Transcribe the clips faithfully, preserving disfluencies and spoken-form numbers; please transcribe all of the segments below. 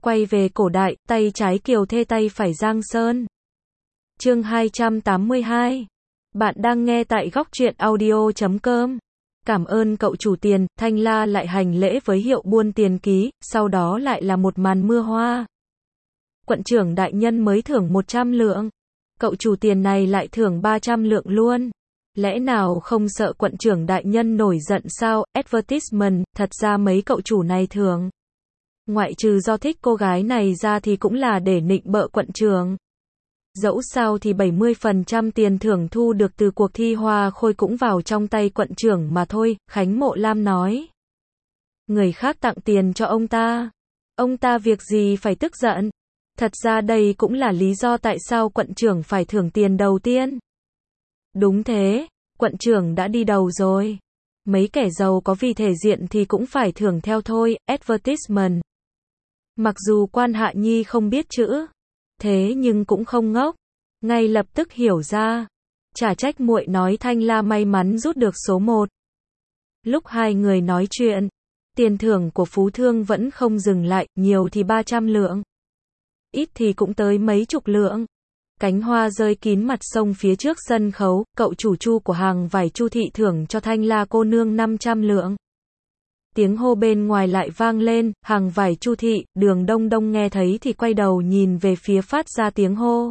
Quay về cổ đại, tay trái Kiều Thê tay phải Giang Sơn. Chương hai trăm tám mươi hai. Bạn đang nghe tại góc truyện audio chấm com. Cảm ơn cậu chủ Tiền, Thanh La lại hành lễ với hiệu buôn tiền ký, sau đó lại là một màn mưa hoa. Quận trưởng đại nhân mới thưởng một trăm lượng. Cậu chủ Tiền này lại thưởng ba trăm lượng luôn. Lẽ nào không sợ quận trưởng đại nhân nổi giận sao? Advertisement, thật ra mấy cậu chủ này thưởng. Ngoại trừ do thích cô gái này ra thì cũng là để nịnh bợ quận trưởng. Dẫu sao thì bảy mươi phần trăm tiền thưởng thu được từ cuộc thi hoa khôi cũng vào trong tay quận trưởng mà thôi, Khánh Mộ Lam nói. Người khác tặng tiền cho ông ta. Ông ta việc gì phải tức giận? Thật ra đây cũng là lý do tại sao quận trưởng phải thưởng tiền đầu tiên. Đúng thế, quận trưởng đã đi đầu rồi. Mấy kẻ giàu có vì thể diện thì cũng phải thưởng theo thôi, advertisement. Mặc dù quan Hạ Nhi không biết chữ, thế nhưng cũng không ngốc, ngay lập tức hiểu ra. Chả trách muội nói Thanh La may mắn rút được số một. Lúc hai người nói chuyện, tiền thưởng của Phú Thương vẫn không dừng lại, nhiều thì ba trăm lượng, ít thì cũng tới mấy chục lượng. Cánh hoa rơi kín mặt sông phía trước sân khấu, cậu chủ Chu của hàng vải Chu thị thưởng cho Thanh La cô nương năm trăm lượng. Tiếng hô bên ngoài lại vang lên, hàng vải Chu thị, Đường Đông Đông nghe thấy thì quay đầu nhìn về phía phát ra tiếng hô.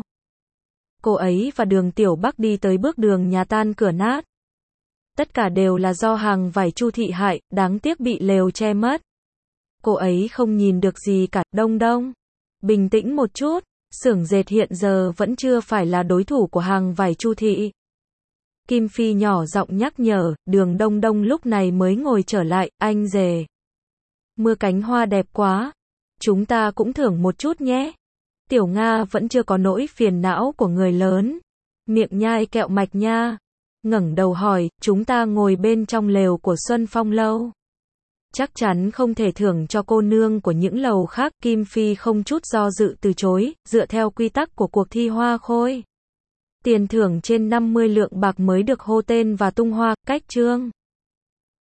Cô ấy và Đường Tiểu Bắc đi tới bước đường nhà tan cửa nát. Tất cả đều là do hàng vải Chu thị hại, đáng tiếc bị lều che mất. Cô ấy không nhìn được gì cả. Đông Đông, bình tĩnh một chút, xưởng dệt hiện giờ vẫn chưa phải là đối thủ của hàng vải Chu thị. Kim Phi nhỏ giọng nhắc nhở. Đường Đông Đông lúc này mới ngồi trở lại. Anh rể, mưa cánh hoa đẹp quá, chúng ta cũng thưởng một chút nhé. Tiểu Nga vẫn chưa có nỗi phiền não của người lớn, miệng nhai kẹo mạch nha, ngẩng đầu hỏi, chúng ta ngồi bên trong lều của Xuân Phong lâu, chắc chắn không thể thưởng cho cô nương của những lầu khác. Kim Phi không chút do dự từ chối, dựa theo quy tắc của cuộc thi hoa khôi. Tiền thưởng trên năm mươi lượng bạc mới được hô tên và tung hoa, cách chương.